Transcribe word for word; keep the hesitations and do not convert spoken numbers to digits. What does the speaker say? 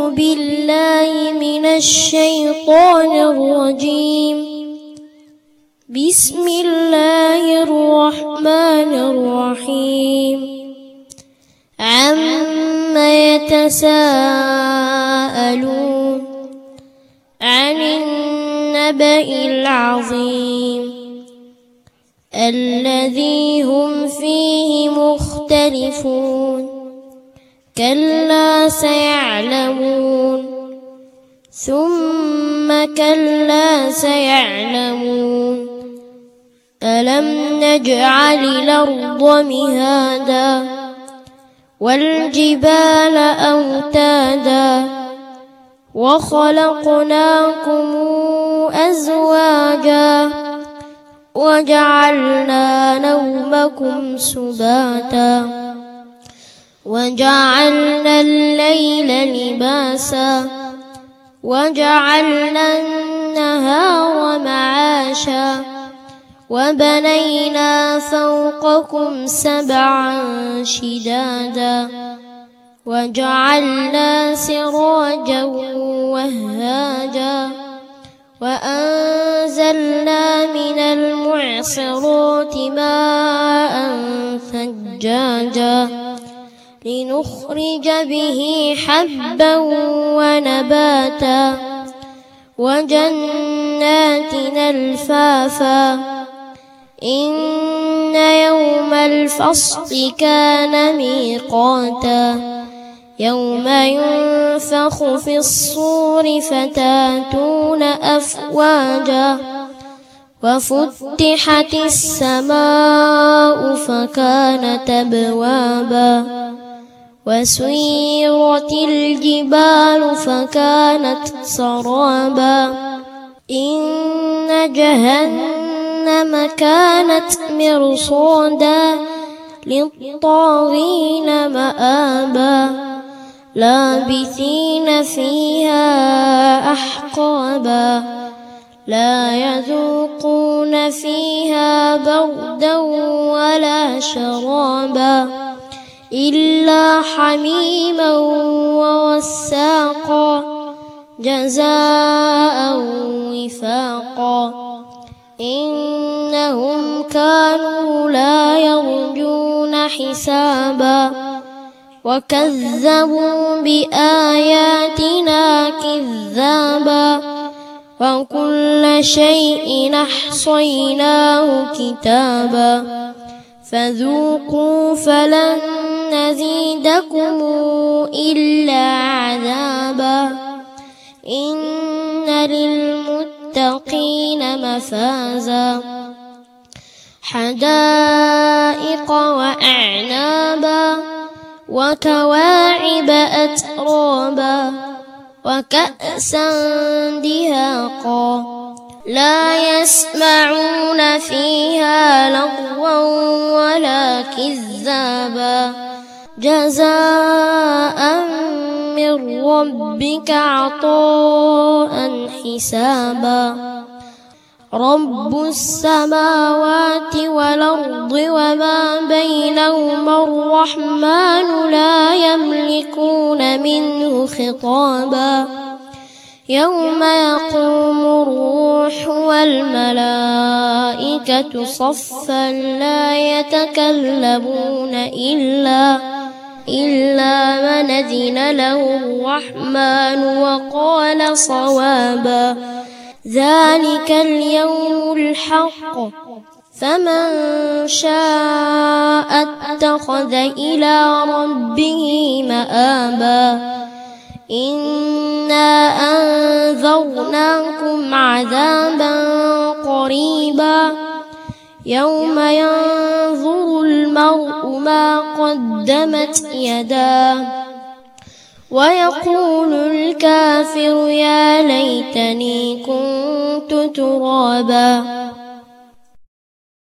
أعوذ بالله من الشيطان الرجيم. بسم الله الرحمن الرحيم. عما يتساءلون عن النبأ العظيم الذي هم فيه مختلفون. كلا سيعلمون ثم كلا سيعلمون. ألم نجعل الأرض مهادا والجبال أوتادا وخلقناكم أزواجا وجعلنا نومكم سباتا وجعلنا الليل لباسا وجعلنا النهار معاشا وبنينا فوقكم سبعا شدادا وجعلنا سراجا وهاجا وأنزلنا من المعصرات ماء ثجاجا لنخرج به حبا ونباتا وجنات ألفافا. إن يوم الفصل كان ميقاتا يوم ينفخ في الصور فتاتون أفواجا وفتحت السماء فكانت أبوابا وسيرت الجبال فكانت سرابا. إن جهنم كانت مرصادا للطاغين مآبا لابثين فيها أحقابا لا يذوقون فيها بردا ولا شرابا إلا حميما ووساقا جزاء وفاقا. إنهم كانوا لا يرجون حسابا وكذبوا بآياتنا كذابا وكل شيء أحصيناه كتابا فذوقوا فلن نزيدكم إلا عذابا. إن للمتقين مفازا حدائق وأعنابا وكواعب أترابا وكأسا دهاقا لا يسمعون فيها لغوا ولا كذابا جزاء من ربك عطاء حسابا. رب السماوات والأرض وما بينهما الرحمن لا يملكون منه خطابا. يوم يقوم الروح والملائكة صفا لا يتكلمون إلا إلا من أذن له الرحمن وقال صوابا. ذلك اليوم الحق فمن شاء اتخذ إلى ربه مآبا. إنا أنذرناكم عذابا قريبا يوم ينظر المرء ما قدمت يداه ويقول الكافر يا ليتني كنت ترابا.